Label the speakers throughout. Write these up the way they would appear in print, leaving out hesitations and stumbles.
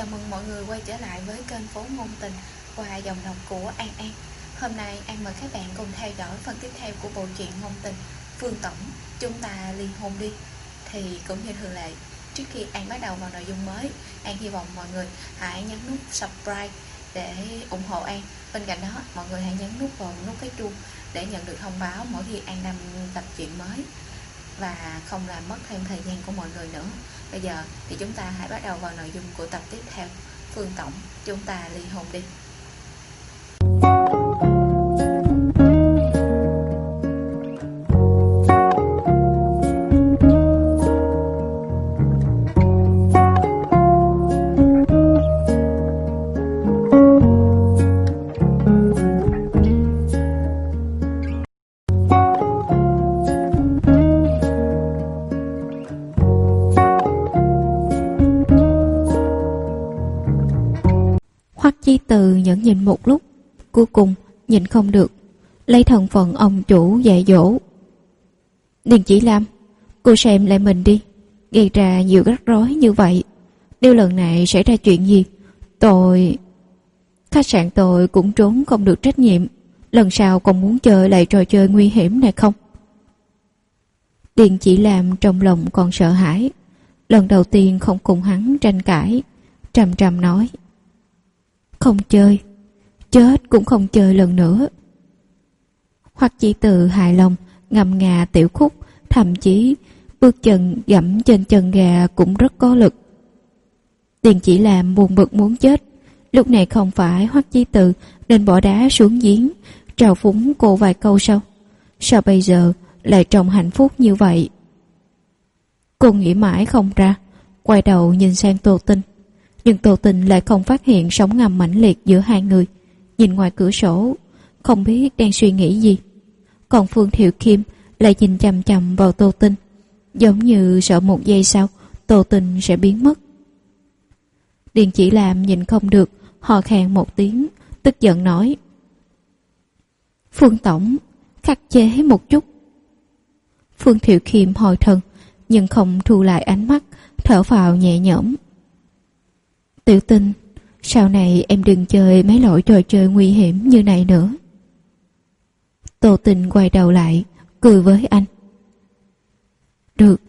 Speaker 1: mừng mọi người quay trở lại với kênh Phố Ngôn Tình qua dòng đọc của An An. Hôm nay An mời các bạn cùng theo dõi phần tiếp theo của bộ truyện ngôn tình Phương Tổng Chúng Ta Ly Hôn Đi. Thì cũng như thường lệ, trước khi An bắt đầu vào nội dung mới, An hy vọng mọi người hãy nhấn nút subscribe để ủng hộ An. Bên cạnh đó, mọi người hãy nhấn nút vào nút cái chuông để nhận được thông báo mỗi khi An đăng tập truyện mới và không làm mất thêm thời gian của mọi người nữa. Bây giờ thì chúng ta hãy bắt đầu vào nội dung của tập tiếp theo, Phương Tổng Chúng Ta Ly Hôn Đi.
Speaker 2: Hoắc Chí Từ nhẫn nhịn một lúc, cuối cùng nhìn không được, lấy thân phận ông chủ dạy dỗ. Điền Chỉ Lam, cô xem lại mình đi, gây ra nhiều rắc rối như vậy. Nếu lần này xảy ra chuyện gì, khách sạn tôi cũng trốn không được trách nhiệm. Lần sau còn muốn chơi lại trò chơi nguy hiểm này không? Điền Chỉ Lam trong lòng còn sợ hãi, lần đầu tiên không cùng hắn tranh cãi, trầm trầm nói: không chơi, chết cũng không chơi lần nữa. Hoắc Chí Từ hài lòng ngâm nga tiểu khúc, thậm chí bước chân dẫm trên chân gà cũng rất có lực. Điền Chỉ Lam buồn bực muốn chết, lúc này không phải Hoắc Chí Từ nên bỏ đá xuống giếng trào phúng cô vài câu sau. Sao bây giờ lại trông hạnh phúc như vậy? Cô nghĩ mãi không ra, quay đầu nhìn sang Tô Tinh, nhưng Tô Tinh lại không phát hiện sóng ngầm mãnh liệt giữa hai người. Nhìn ngoài cửa sổ, không biết đang suy nghĩ gì. Còn Phương Thiệu Kim lại nhìn chằm chằm vào Tô Tinh, giống như sợ một giây sau Tô Tinh sẽ biến mất. Điền Chỉ Lam nhìn không được, hò khan một tiếng, tức giận nói: Phương Tổng, khắc chế một chút. Phương Thiệu Kim hồi thần, nhưng không thu lại ánh mắt, thở phào nhẹ nhõm. Tiểu Tinh, sau này em đừng chơi mấy loại trò chơi nguy hiểm như này nữa. Tô Tinh quay đầu lại, cười với anh. Được.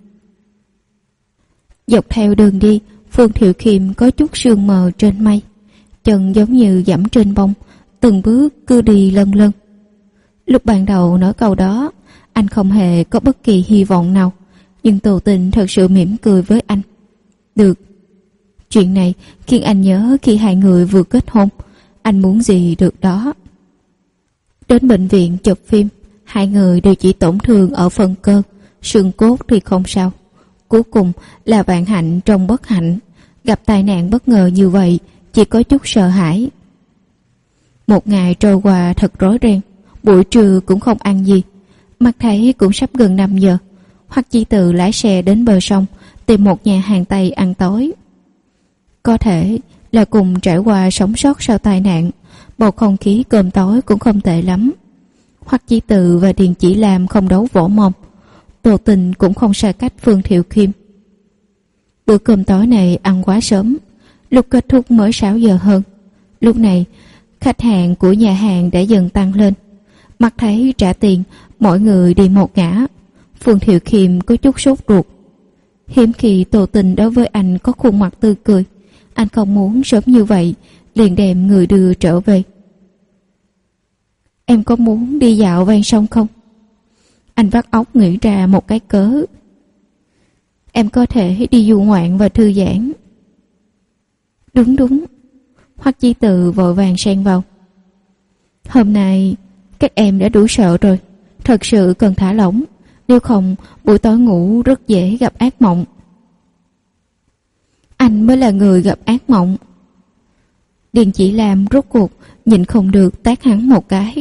Speaker 2: Dọc theo đường đi, Phương Thiệu Kim có chút sương mờ trên mây, chân giống như dẫm trên bông, từng bước cứ đi lân lân. Lúc ban đầu nói câu đó, anh không hề có bất kỳ hy vọng nào, nhưng Tô Tinh thật sự mỉm cười với anh. Được. Chuyện này khiến anh nhớ khi hai người vừa kết hôn, anh muốn gì được đó. Đến bệnh viện chụp phim, hai người đều chỉ tổn thương ở phần cơ, xương cốt thì không sao. Cuối cùng là vạn hạnh trong bất hạnh, gặp tai nạn bất ngờ như vậy, chỉ có chút sợ hãi. Một ngày trôi qua thật rối ren, buổi trưa cũng không ăn gì. Mắt thấy cũng sắp gần 5 giờ, Hoắc Chí Từ lái xe đến bờ sông, tìm một nhà hàng Tây ăn tối. Có thể là cùng trải qua sống sót sau tai nạn, bầu không khí cơm tối cũng không tệ lắm. Hoắc Chí Từ và Điền Chỉ Lam không đấu võ mồm, Tô Tinh cũng không xa cách Phương Thiệu Kim. Bữa cơm tối này ăn quá sớm, lúc kết thúc mới 6 giờ hơn. Lúc này khách hàng của nhà hàng đã dần tăng lên, mắt thấy trả tiền mỗi người đi một ngả. Phương Thiệu Kim có chút sốt ruột. Hiếm khi Tô Tinh đối với anh có khuôn mặt tươi cười, anh không muốn sớm như vậy liền đem người đưa trở về. Em có muốn đi dạo ven sông không? Anh vắt óc nghĩ ra một cái cớ. Em có thể đi du ngoạn và thư giãn. Đúng. Hoắc Chí Từ vội vàng xen vào. Hôm nay các em đã đủ sợ rồi, thật sự cần thả lỏng, nếu không buổi tối ngủ rất dễ gặp ác mộng. Anh mới là người gặp ác mộng. Điền Chỉ Lam rốt cuộc nhịn không được tát hắn một cái.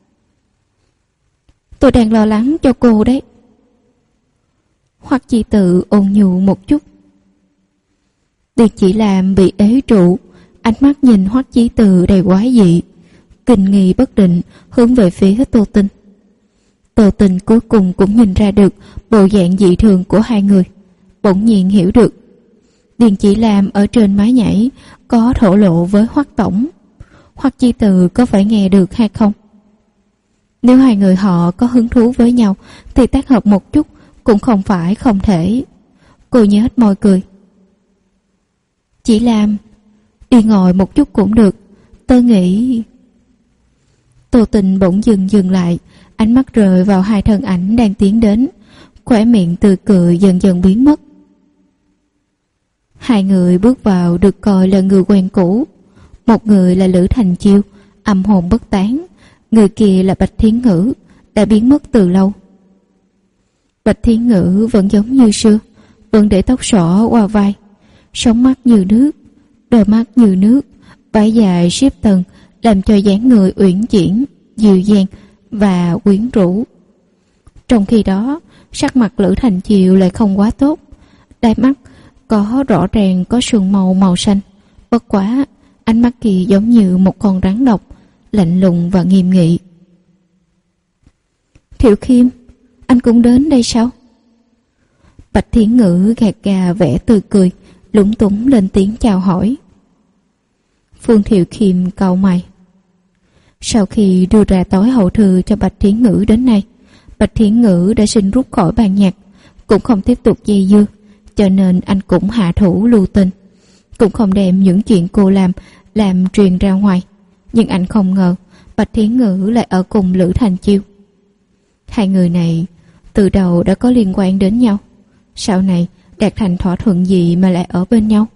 Speaker 2: Tôi đang lo lắng cho cô đấy. Hoắc Chí Từ ôn nhu một chút. Điền Chỉ Lam bị ế trụ, ánh mắt nhìn Hoắc Chí Từ đầy quái dị, kinh nghi bất định hướng về phía Tô Tinh. Tô Tinh cuối cùng cũng nhìn ra được bộ dạng dị thường của hai người, bỗng nhiên hiểu được. Điền Chỉ Lam ở trên mái nhảy có thổ lộ với Hoắc tổng. Hoắc Chi Từ có phải nghe được hay không? Nếu hai người họ có hứng thú với nhau thì tác hợp một chút cũng không phải không thể. Cô nhếch môi cười. Chỉ Lam, đi ngồi một chút cũng được. Tôi nghĩ... Tô Tình bỗng dừng lại, ánh mắt rơi vào hai thân ảnh đang tiến đến, khóe miệng tươi cười dần dần biến mất. Hai người bước vào được coi là người quen cũ. Một người là Lữ Thành Chiêu, âm hồn bất tán. Người kia là Bạch Thiến Ngữ, đã biến mất từ lâu. Bạch Thiến Ngữ vẫn giống như xưa, vẫn để tóc xõa qua vai, sống mắt như nước, đôi mắt như nước, váy dài xếp tầng làm cho dáng người uyển chuyển, dịu dàng và quyến rũ. Trong khi đó, sắc mặt Lữ Thành Chiêu lại không quá tốt, đáy mắt có rõ ràng có sương màu xanh, bất quá ánh mắt kia giống như một con rắn độc, lạnh lùng và nghiêm nghị. Thiệu Khiêm, anh cũng đến đây sao? Bạch Thiến Ngữ gạt gà vẻ tươi cười, lúng túng lên tiếng chào hỏi. Phương Thiệu Khiêm cau mày. Sau khi đưa ra tối hậu thư cho Bạch Thiến Ngữ đến nay, Bạch Thiến Ngữ đã xin rút khỏi ban nhạc, cũng không tiếp tục dây dưa, cho nên anh cũng hạ thủ lưu tình, cũng không đem những chuyện cô làm truyền ra ngoài. Nhưng anh không ngờ Bạch Thiến Ngữ lại ở cùng Lữ Thành Chiêu. Hai người này từ đầu đã có liên quan đến nhau, sau này đạt thành thỏa thuận gì mà lại ở bên nhau?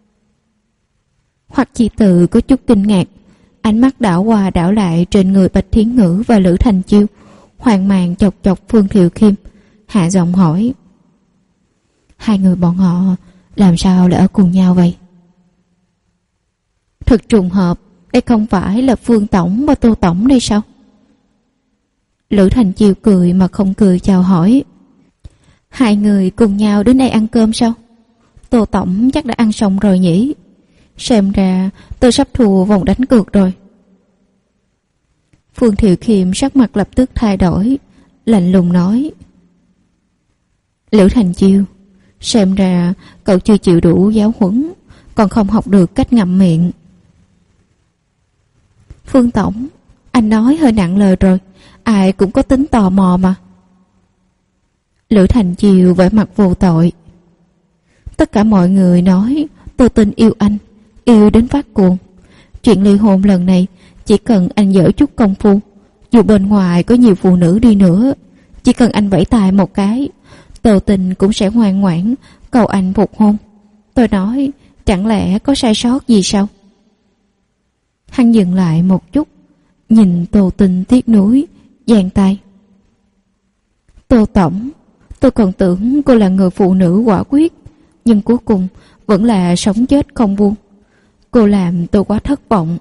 Speaker 2: Hoặc Chi Từ có chút kinh ngạc, ánh mắt đảo qua đảo lại trên người Bạch Thiến Ngữ và Lữ Thành Chiêu, hoang mang chọc Phương Thiệu Khiêm, hạ giọng hỏi: hai người bọn họ làm sao lại ở cùng nhau vậy? Thật trùng hợp, đây không phải là Phương tổng và Tô tổng đây sao? Lữ Thành Chiêu cười mà không cười chào hỏi: hai người cùng nhau đến đây ăn cơm sao? Tô tổng chắc đã ăn xong rồi nhỉ? Xem ra tôi sắp thua vòng đánh cược rồi. Phương Thiệu Khiêm sắc mặt lập tức thay đổi, lạnh lùng nói: Lữ Thành Chiêu, xem ra cậu chưa chịu đủ giáo huấn, còn không học được cách ngậm miệng. Phương tổng, anh nói hơi nặng lời rồi, ai cũng có tính tò mò mà. Lữ Thành Chiêu vẻ mặt vô tội. Tất cả mọi người nói Tô Tình yêu anh, yêu đến phát cuồng. Chuyện ly hôn lần này, chỉ cần anh dở chút công phu, dù bên ngoài có nhiều phụ nữ đi nữa, chỉ cần anh vẫy tay một cái, Tô Tình cũng sẽ ngoan ngoãn cầu anh phục hôn. Tôi nói, chẳng lẽ có sai sót gì sao? Hắn dừng lại một chút, nhìn Tô Tình tiếc nuối, giang tay. Tô tổng, tôi còn tưởng cô là người phụ nữ quả quyết, nhưng cuối cùng vẫn là sống chết không buông. Cô làm tôi quá thất vọng.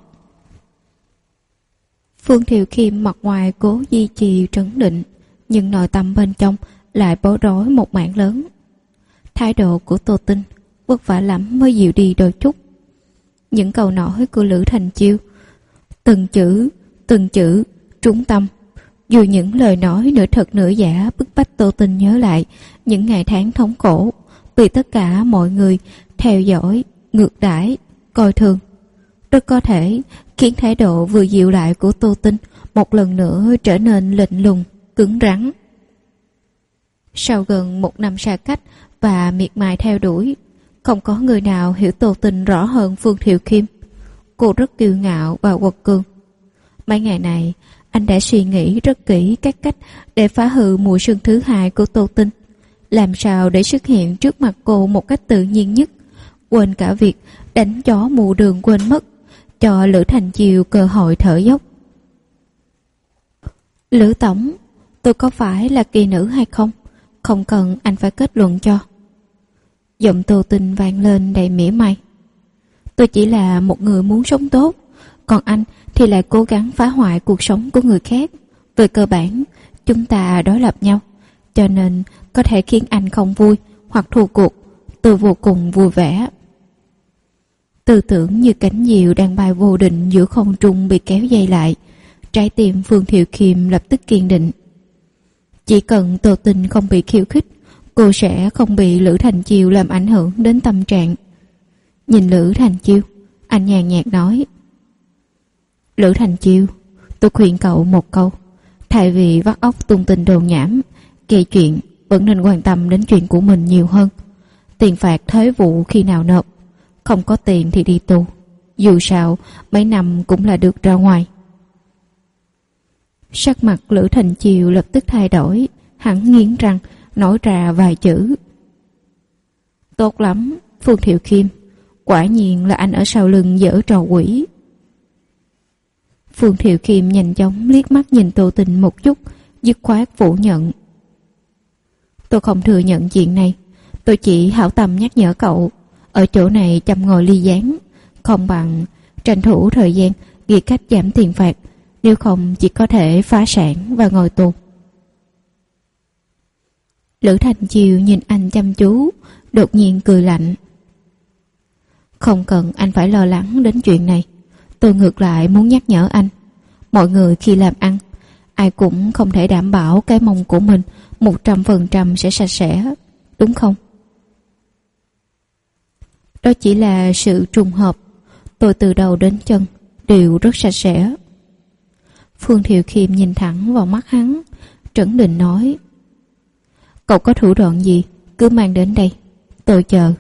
Speaker 2: Phương Thiệu Khiêm mặt ngoài cố duy trì trấn định, nhưng nội tâm bên trong lại bối rối một mảng lớn. Thái độ của Tô Tinh vất vả lắm mới dịu đi đôi chút. Những câu nói của Lữ Thành Chiêu, từng chữ trúng tâm. Dù những lời nói nửa thật nửa giả bức bách Tô Tinh nhớ lại những ngày tháng thống khổ vì tất cả mọi người theo dõi, ngược đãi, coi thường, rất có thể khiến thái độ vừa dịu lại của Tô Tinh một lần nữa trở nên lạnh lùng, cứng rắn. Sau gần 1 năm xa cách và miệt mài theo đuổi, không có người nào hiểu Tô Tinh rõ hơn Phương Thiệu Khiêm. Cô rất kiêu ngạo và quật cường. Mấy ngày này, anh đã suy nghĩ rất kỹ các cách để phá hư mùi sương thứ hai của Tô Tinh. Làm sao để xuất hiện trước mặt cô một cách tự nhiên nhất, quên cả việc đánh chó mù đường quên mất, cho Lữ Thành Chiêu cơ hội thở dốc. Lữ tổng, tôi có phải là kỳ nữ hay không? Không cần anh phải kết luận cho. Giọng Tô Tinh vang lên đầy mỉa mai. Tôi chỉ là một người muốn sống tốt, còn anh thì lại cố gắng phá hoại cuộc sống của người khác. Về cơ bản, chúng ta đối lập nhau, cho nên có thể khiến anh không vui hoặc thua cuộc. Tôi vô cùng vui vẻ. Tư tưởng như cánh diều đang bay vô định giữa không trung bị kéo dây lại. Trái tim Phương Thiệu Khiêm lập tức kiên định. Chỉ cần Tô Tinh không bị khiêu khích, cô sẽ không bị Lữ Thành Chiêu làm ảnh hưởng đến tâm trạng. nhìn Lữ Thành Chiêu. Anh nhàn nhạt nói: Lữ Thành Chiêu, tôi khuyên cậu một câu, thay vì vắt óc tung tin đồn nhảm gây chuyện, vẫn nên quan tâm đến chuyện của mình nhiều hơn. Tiền phạt thuế vụ khi nào nộp, không có tiền thì đi tù, dù sao mấy năm cũng là được ra ngoài. Sắc mặt Lữ Thành Chiêu lập tức thay đổi. Hắn nghiến răng nói ra vài chữ: Tốt lắm, Phương Thiệu Kim, quả nhiên là anh ở sau lưng giở trò quỷ. Phương Thiệu Kim nhanh chóng liếc mắt nhìn Tô Tình một chút, dứt khoát phủ nhận: Tôi không thừa nhận chuyện này. Tôi chỉ hảo tâm nhắc nhở cậu, ở chỗ này chăm ngồi ly gián, không bằng tranh thủ thời gian nghĩ cách giảm tiền phạt, nếu không chỉ có thể phá sản và ngồi tù. Lữ Thành Chiêu nhìn anh chăm chú, đột nhiên cười lạnh: Không cần anh phải lo lắng đến chuyện này. Tôi ngược lại muốn nhắc nhở anh, mọi người khi làm ăn, ai cũng không thể đảm bảo cái mông của mình 100% sẽ sạch sẽ, đúng không? Đó chỉ là sự trùng hợp. Tôi từ đầu đến chân đều rất sạch sẽ. Phương Thiệu Khiêm nhìn thẳng vào mắt hắn, trấn định nói: Cậu có thủ đoạn gì cứ mang đến đây, tôi chờ.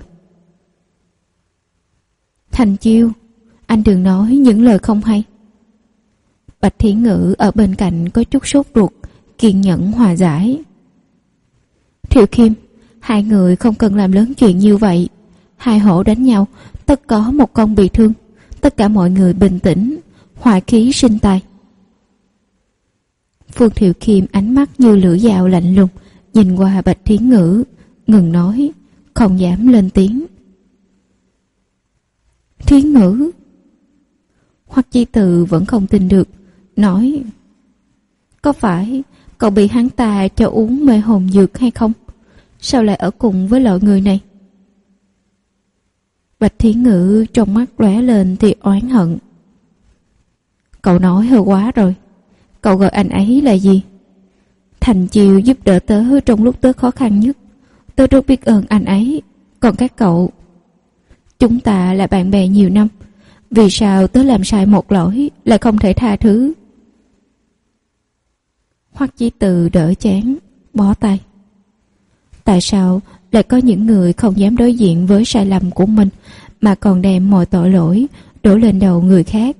Speaker 2: Thành Chiêu, anh đừng nói những lời không hay. Bạch Thiển Ngữ ở bên cạnh có chút sốt ruột, kiên nhẫn hòa giải: Thiệu Khiêm, hai người không cần làm lớn chuyện như vậy. Hai hổ đánh nhau, tất có một con bị thương. Tất cả mọi người bình tĩnh, hòa khí sinh tài. Phương Thiệu Khiêm ánh mắt như lưỡi dao lạnh lùng nhìn qua Bạch Thiển Ngữ, ngừng nói, không dám lên tiếng. Thiển Ngữ. Hoắc Chí Từ vẫn không tin được, nói: Có phải cậu bị hắn ta cho uống mê hồn dược hay không? Sao lại ở cùng với loại người này? Bạch Thiển Ngữ trong mắt lóe lên thì oán hận. Cậu nói hơi quá rồi. Cậu gọi anh ấy là gì? Thành Chiêu giúp đỡ tớ trong lúc tớ khó khăn nhất. Tớ rất biết ơn anh ấy. Còn các cậu, chúng ta là bạn bè nhiều năm, vì sao tớ làm sai một lỗi lại không thể tha thứ? Hoắc Chí Từ đỡ chán, bó tay. Tại sao lại có những người không dám đối diện với sai lầm của mình, mà còn đem mọi tội lỗi đổ lên đầu người khác?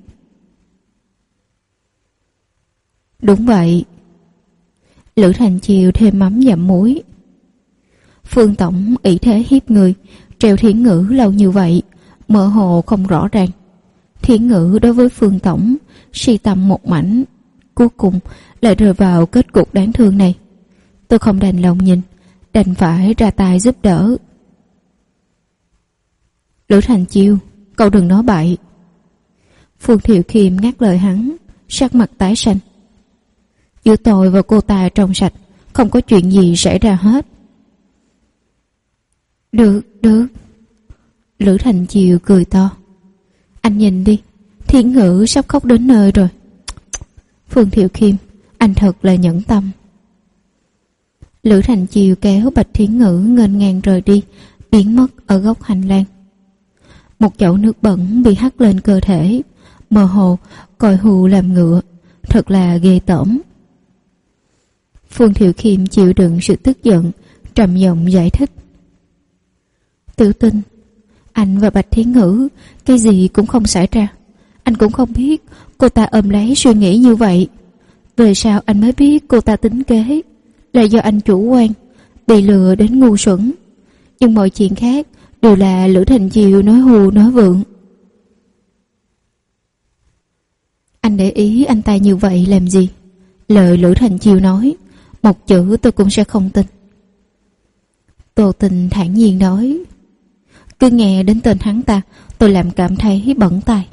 Speaker 2: Đúng vậy. Lữ Thành Chiêu thêm mắm dặm muối. Phương tổng ỷ thế hiếp người, treo Thiển Ngữ lâu như vậy, mơ hồ không rõ ràng. Thiển Ngữ đối với Phương tổng si tâm một mảnh, cuối cùng lại rơi vào kết cục đáng thương này. Tôi không đành lòng nhìn, đành phải ra tay giúp đỡ. Lữ Thành Chiêu, cậu đừng nói bậy. Phương Thiệu Khiêm ngắt lời hắn, sắc mặt tái xanh. Giữa tôi và cô ta trong sạch, không có chuyện gì xảy ra hết. Được, được. Lữ Thành Chiêu cười to. Anh nhìn đi, Thiển Ngữ sắp khóc đến nơi rồi. Phương Thiệu Khiêm, anh thật là nhẫn tâm. Lữ Thành Chiêu kéo Bạch Thiển Ngữ nghênh ngang rời đi, biến mất ở góc hành lang. Một chậu nước bẩn bị hắt lên cơ thể, mơ hồ còi hù làm ngựa, thật là ghê tởm. Phương Thiệu Khiêm chịu đựng sự tức giận, trầm giọng giải thích. Tiểu Tinh, anh và Bạch Thiển Ngữ cái gì cũng không xảy ra. Anh cũng không biết cô ta ôm lấy suy nghĩ như vậy. Về sau anh mới biết cô ta tính kế, là do anh chủ quan, bị lừa đến ngu xuẩn. Nhưng mọi chuyện khác đều là Lữ Thành Chiêu nói hù nói vượng. Anh để ý anh ta như vậy làm gì? Lời Lữ Thành Chiêu nói, một chữ tôi cũng sẽ không tin. Tô Tình thản nhiên nói. Cứ nghe đến tên hắn ta, tôi làm cảm thấy bẩn tai.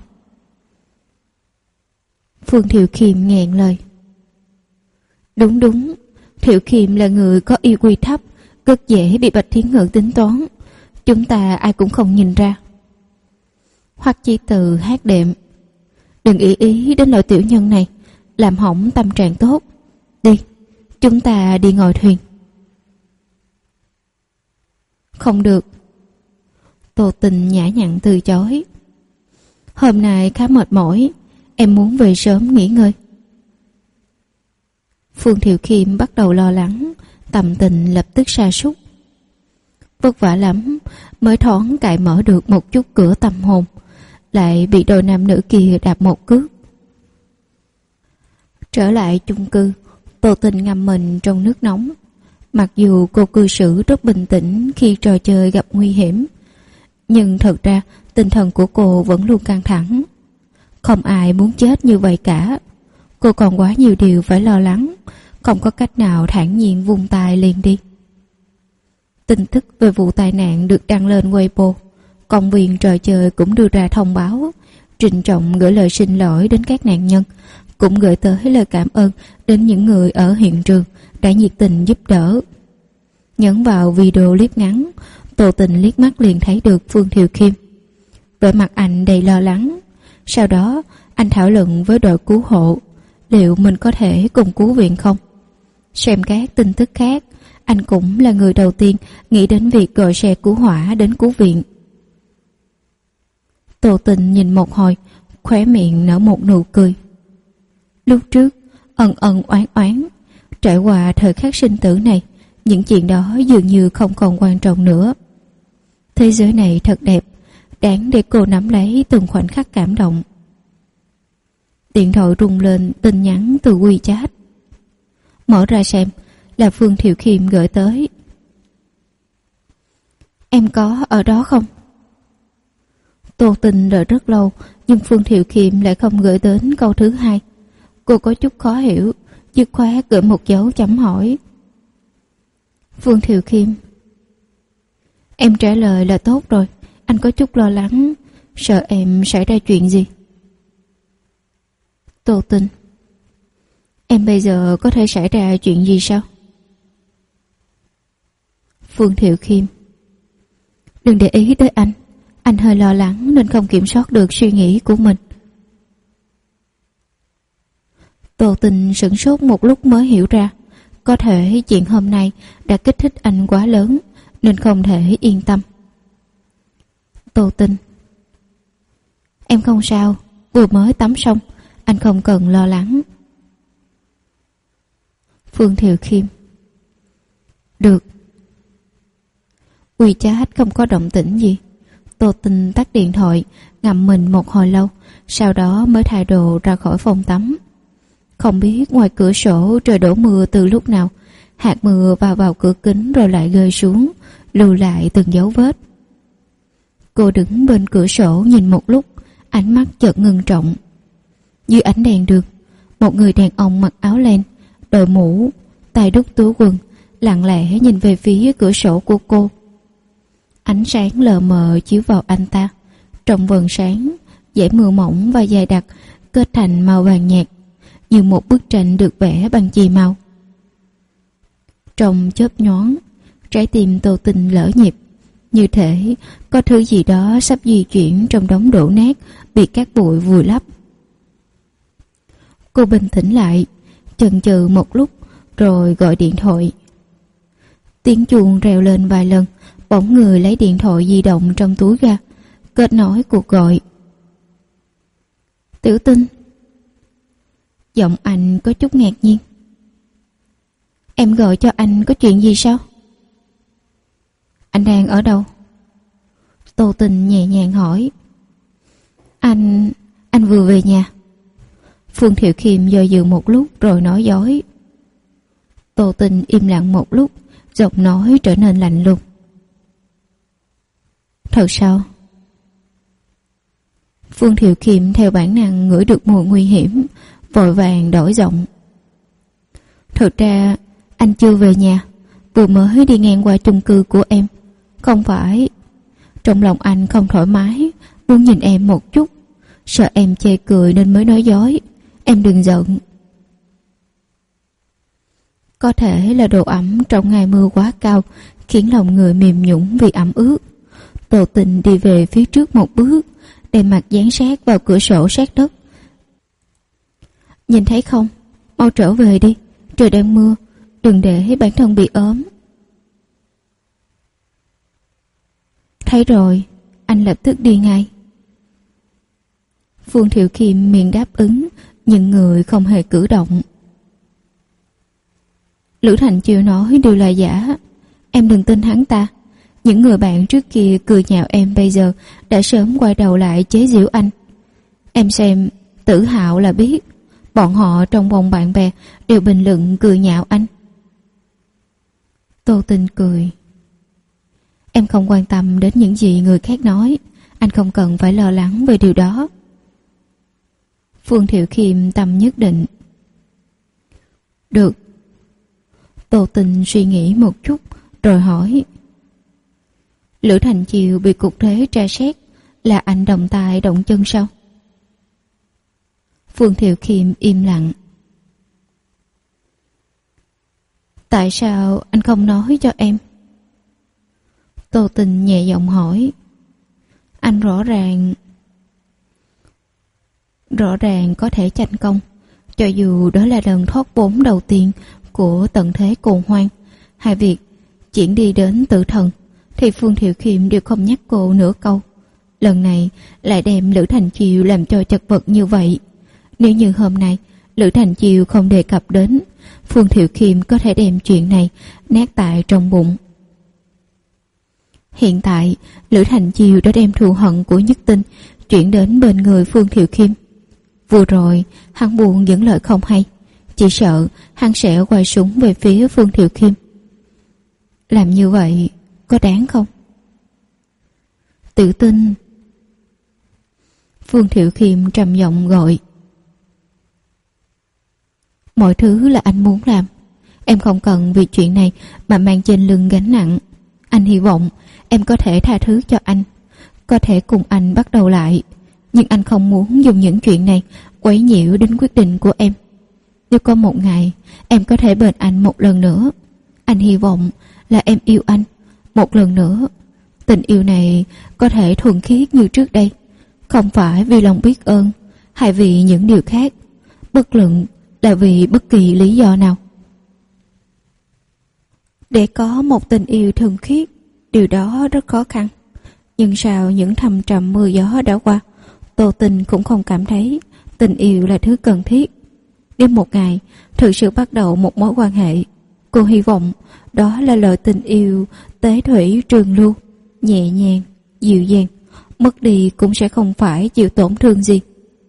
Speaker 2: Phương Thiệu Khiêm nghẹn lời. Đúng đúng, Thiệu Khiêm là người có IQ thấp, rất dễ bị Bạch Thiển Ngữ tính toán. Chúng ta ai cũng không nhìn ra. Hoắc Chí Từ hát đệm. Đừng ý đến loại tiểu nhân này, làm hỏng tâm trạng tốt. Đi, chúng ta đi ngồi thuyền. Không được. Tô Tình nhã nhặn từ chối. Hôm nay khá mệt mỏi, em muốn về sớm nghỉ ngơi. Phương Thiệu Khiêm bắt đầu lo lắng, tâm tình lập tức sa sút. Vất vả lắm mới thoáng cài mở được một chút cửa tâm hồn, lại bị đôi nam nữ kia đạp một cước. Trở lại chung cư, Tô Tình ngâm mình trong nước nóng. Mặc dù cô cư xử rất bình tĩnh khi trò chơi gặp nguy hiểm, nhưng thật ra tinh thần của cô vẫn luôn căng thẳng. Không ai muốn chết như vậy cả. Cô còn quá nhiều điều phải lo lắng, không có cách nào thản nhiên vung tay liền đi. Tin tức về vụ tai nạn được đăng lên Weibo. Công viên trò chơi cũng đưa ra thông báo, trịnh trọng gửi lời xin lỗi đến các nạn nhân, cũng gửi tới lời cảm ơn đến những người ở hiện trường đã nhiệt tình giúp đỡ. Nhấn vào video clip ngắn, Tô Tình liếc mắt liền thấy được Phương Thiệu Khiêm. Vẻ mặt anh đầy lo lắng. Sau đó anh thảo luận với đội cứu hộ liệu mình có thể cùng cứu viện không. Xem các tin tức khác, anh cũng là người đầu tiên nghĩ đến việc gọi xe cứu hỏa đến cứu viện. Tô Tình nhìn một hồi, khóe miệng nở một nụ cười. Lúc trước ân ân oán oán, trải qua thời khắc sinh tử này, những chuyện đó dường như không còn quan trọng nữa. Thế giới này thật đẹp, đáng để cô nắm lấy từng khoảnh khắc cảm động. Điện thoại rung lên tin nhắn từ WeChat. Mở ra xem, là Phương Thiệu Khiêm gửi tới. Em có ở đó không? Tô Tình đợi rất lâu, nhưng Phương Thiệu Khiêm lại không gửi đến câu thứ hai. Cô có chút khó hiểu, dứt khoát gửi một dấu chấm hỏi. Phương Thiệu Khiêm. Em trả lời là tốt rồi, anh có chút lo lắng, sợ em xảy ra chuyện gì. Tô Tình. Em bây giờ có thể xảy ra chuyện gì sao? Phương Thiệu Khiêm. Đừng để ý tới anh hơi lo lắng nên không kiểm soát được suy nghĩ của mình. Tô Tình sửng sốt một lúc mới hiểu ra, có thể chuyện hôm nay đã kích thích anh quá lớn nên không thể yên tâm. Tô Tình. Em không sao, vừa mới tắm xong, anh không cần lo lắng. Phương Thiệu Khiêm. Được. WeChat không có động tĩnh gì. Tô Tình tắt điện thoại, ngậm mình một hồi lâu, sau đó mới thay đồ ra khỏi phòng tắm. Không biết ngoài cửa sổ trời đổ mưa từ lúc nào, hạt mưa vào cửa kính rồi lại rơi xuống, lưu lại từng dấu vết. Cô đứng bên cửa sổ nhìn một lúc, ánh mắt chợt ngưng trọng. Dưới ánh đèn đường, một người đàn ông mặc áo len, đội mũ, tay đút túi quần, lặng lẽ nhìn về phía cửa sổ của cô. Ánh sáng lờ mờ chiếu vào anh ta. Trong vầng sáng, dải mưa mỏng và dày đặc kết thành màu vàng nhạt, như một bức tranh được vẽ bằng chì màu. Trong chớp nhoáng, trái tim Tô Tình lỡ nhịp, như thể có thứ gì đó sắp di chuyển trong đống đổ nát bị cát bụi vùi lấp. Cô bình tĩnh lại, chần chừ một lúc rồi gọi điện thoại. Tiếng chuông reo lên vài lần, bỗng người lấy điện thoại di động trong túi ra, kết nối cuộc gọi. Tiểu Tinh. Giọng anh có chút ngạc nhiên. Em gọi cho anh có chuyện gì sao? Anh đang ở đâu? Tô Tình nhẹ nhàng hỏi. Anh vừa về nhà. Phương Thiệu Khiêm do dự một lúc rồi nói dối. Tô Tình im lặng một lúc, giọng nói trở nên lạnh lùng. Thật sao? Phương Thiệu Khiêm theo bản năng ngửi được mùi nguy hiểm, vội vàng đổi giọng. Thật ra anh chưa về nhà, vừa mới đi ngang qua chung cư của em. Không phải. Trong lòng anh không thoải mái, muốn nhìn em một chút, sợ em chê cười nên mới nói dối. Em đừng giận. Có thể là độ ẩm trong ngày mưa quá cao khiến lòng người mềm nhũn vì ẩm ướt. Tô Tình đi về phía trước một bước, đem mặt dán sát vào cửa sổ sát đất. Nhìn thấy không? Mau trở về đi, trời đang mưa, đừng để bản thân bị ốm. Thấy rồi, anh lập tức đi ngay. Phương Thiệu Kim miệng đáp ứng, nhưng người không hề cử động. Lữ Thành Chiêu nói đều là giả. Em đừng tin hắn ta. Những người bạn trước kia cười nhạo em bây giờ đã sớm quay đầu lại chế giễu anh. Em xem Tử Hạo là biết. Bọn họ trong vòng bạn bè đều bình luận cười nhạo anh. Tô Tinh cười. Em không quan tâm đến những gì người khác nói. Anh không cần phải lo lắng về điều đó. Phương Thiệu Khiêm tâm nhất định. Được. Tô Tinh suy nghĩ một chút rồi hỏi. Lữ Thành Chiêu bị cục thế tra xét là anh động tay động chân sao? Phương Thiệu Khiêm im lặng. Tại sao anh không nói cho em? Tô Tinh nhẹ giọng hỏi. Anh rõ ràng có thể tranh công, cho dù đó là lần thoát vốn đầu tiên của tận thế Cồn Hoang, hai việc chuyển đi đến Tử Thần, thì Phương Thiệu Khiêm đều không nhắc cô nửa câu. Lần này lại đem Lữ Thành Chiêu làm cho chật vật như vậy. Nếu như hôm nay Lữ Thành Chiêu không đề cập đến, Phương Thiệu Khiêm có thể đem chuyện này nát tại trong bụng. Hiện tại Lữ Thành Chiêu đã đem thù hận của Nhất Tinh chuyển đến bên người Phương Thiệu Khiêm. Vừa rồi hắn buồn những lời không hay, chỉ sợ hắn sẽ quay súng về phía Phương Thiệu Khiêm. Làm như vậy có đáng không? Tự tin. Phương Thiệu Khiêm trầm giọng gọi. Mọi thứ là anh muốn làm. Em không cần vì chuyện này mà mang trên lưng gánh nặng. Anh hy vọng em có thể tha thứ cho anh, có thể cùng anh bắt đầu lại. Nhưng anh không muốn dùng những chuyện này quấy nhiễu đến quyết định của em. Nếu có một ngày em có thể bên anh một lần nữa, anh hy vọng là em yêu anh một lần nữa. Tình yêu này có thể thuần khiết như trước đây, không phải vì lòng biết ơn hay vì những điều khác, bất luận là vì bất kỳ lý do nào. Để có một tình yêu thuần khiết, điều đó rất khó khăn. Nhưng sau những thăng trầm mưa gió đã qua, Tô Tinh cũng không cảm thấy tình yêu là thứ cần thiết. Nếu một ngày thực sự bắt đầu một mối quan hệ, cô hy vọng đó là lời tình yêu tế thủy trường lưu, nhẹ nhàng, dịu dàng, mất đi cũng sẽ không phải chịu tổn thương gì.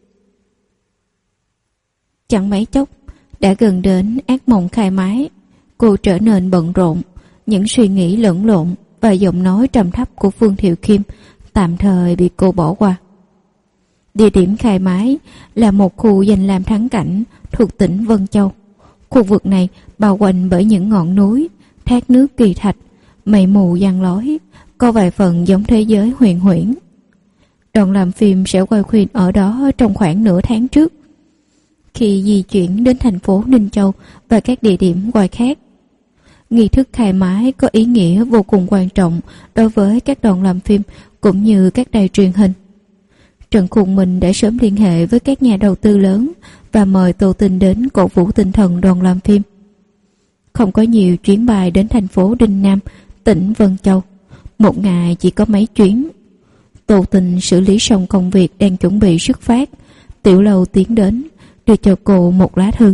Speaker 2: Chẳng mấy chốc đã gần đến ác mộng khai mái. Cô trở nên bận rộn. Những suy nghĩ lẫn lộn và giọng nói trầm thấp của Phương Thiệu Khiêm tạm thời bị cô bỏ qua. Địa điểm khai mái là một khu danh lam thắng cảnh thuộc tỉnh Vân Châu. Khu vực này bao quanh bởi những ngọn núi, thác nước kỳ thạch, mây mù giăng lối, có vài phần giống thế giới huyền huyễn. Đoàn làm phim sẽ quay phim ở đó trong khoảng nửa tháng trước, khi di chuyển đến thành phố Ninh Châu và các địa điểm quay khác. Nghi thức khai mái có ý nghĩa vô cùng quan trọng đối với các đoàn làm phim cũng như các đài truyền hình. Trần Khùng Minh đã sớm liên hệ với các nhà đầu tư lớn và mời Tô Tinh đến cổ vũ tinh thần đoàn làm phim. Không có nhiều chuyến bay đến thành phố Đinh Nam, tỉnh Vân Châu. Một ngày chỉ có mấy chuyến. Tô Tinh xử lý xong công việc đang chuẩn bị xuất phát. Tiểu Lâu tiến đến, đưa cho cô một lá thư.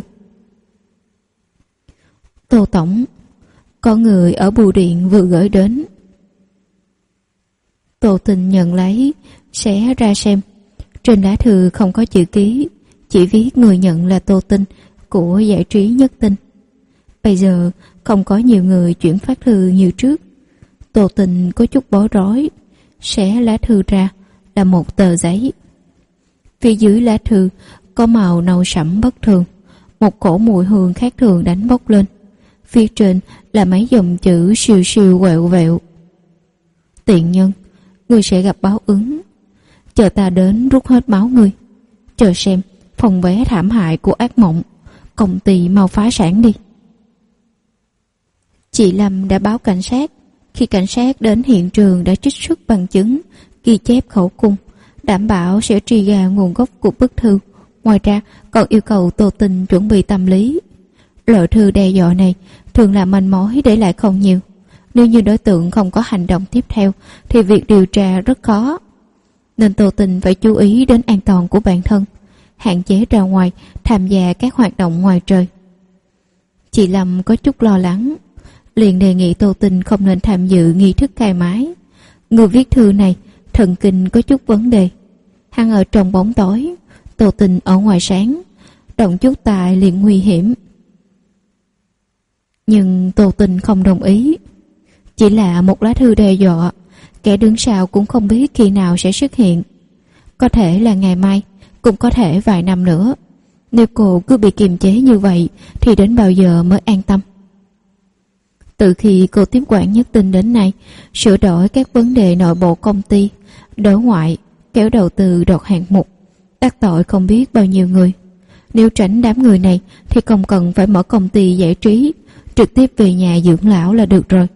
Speaker 2: Tô Tổng, có người ở bưu điện vừa gửi đến. Tô Tinh nhận lấy, xé ra xem. Trên lá thư không có chữ ký, chỉ viết người nhận là Tô Tinh của giải trí Nhất Tinh. Bây giờ không có nhiều người chuyển phát thư như trước. Tô Tinh có chút bối rối, xé lá thư ra là một tờ giấy. Phía dưới lá thư có màu nâu sẫm bất thường, một cổ mùi hương khác thường đánh bốc lên. Phía trên là mấy dòng chữ siêu siêu quẹo vẹo. Tiện nhân, ngươi sẽ gặp báo ứng. Chờ ta đến rút hết máu ngươi. Chờ xem phòng vé thảm hại của ác mộng. Công ty mau phá sản đi. Chị Lâm đã báo cảnh sát. Khi cảnh sát đến hiện trường đã trích xuất bằng chứng, ghi chép khẩu cung, đảm bảo sẽ truy ra nguồn gốc của bức thư. Ngoài ra còn yêu cầu Tô Tinh chuẩn bị tâm lý. Loại thư đe dọa này thường là manh mối để lại không nhiều. Nếu như đối tượng không có hành động tiếp theo thì việc điều tra rất khó. Nên Tô Tinh phải chú ý đến an toàn của bản thân, hạn chế ra ngoài tham gia các hoạt động ngoài trời. Chị Lâm có chút lo lắng, liền đề nghị Tô Tinh không nên tham dự nghi thức khai mái. Người viết thư này thần kinh có chút vấn đề. Hắn ở trong bóng tối, Tô Tinh ở ngoài sáng, động chút tài liền nguy hiểm. Nhưng Tô Tinh không đồng ý. Chỉ là một lá thư đe dọa, kẻ đứng sau cũng không biết khi nào sẽ xuất hiện. Có thể là ngày mai, cũng có thể vài năm nữa. Nếu cô cứ bị kiềm chế như vậy thì đến bao giờ mới an tâm? Từ khi cô tiếp quản Nhất Tinh đến nay, sửa đổi các vấn đề nội bộ công ty, đối ngoại, kéo đầu tư đột hạng mục, đắc tội không biết bao nhiêu người. Nếu tránh đám người này thì không cần phải mở công ty giải trí, trực tiếp về nhà dưỡng lão là được rồi.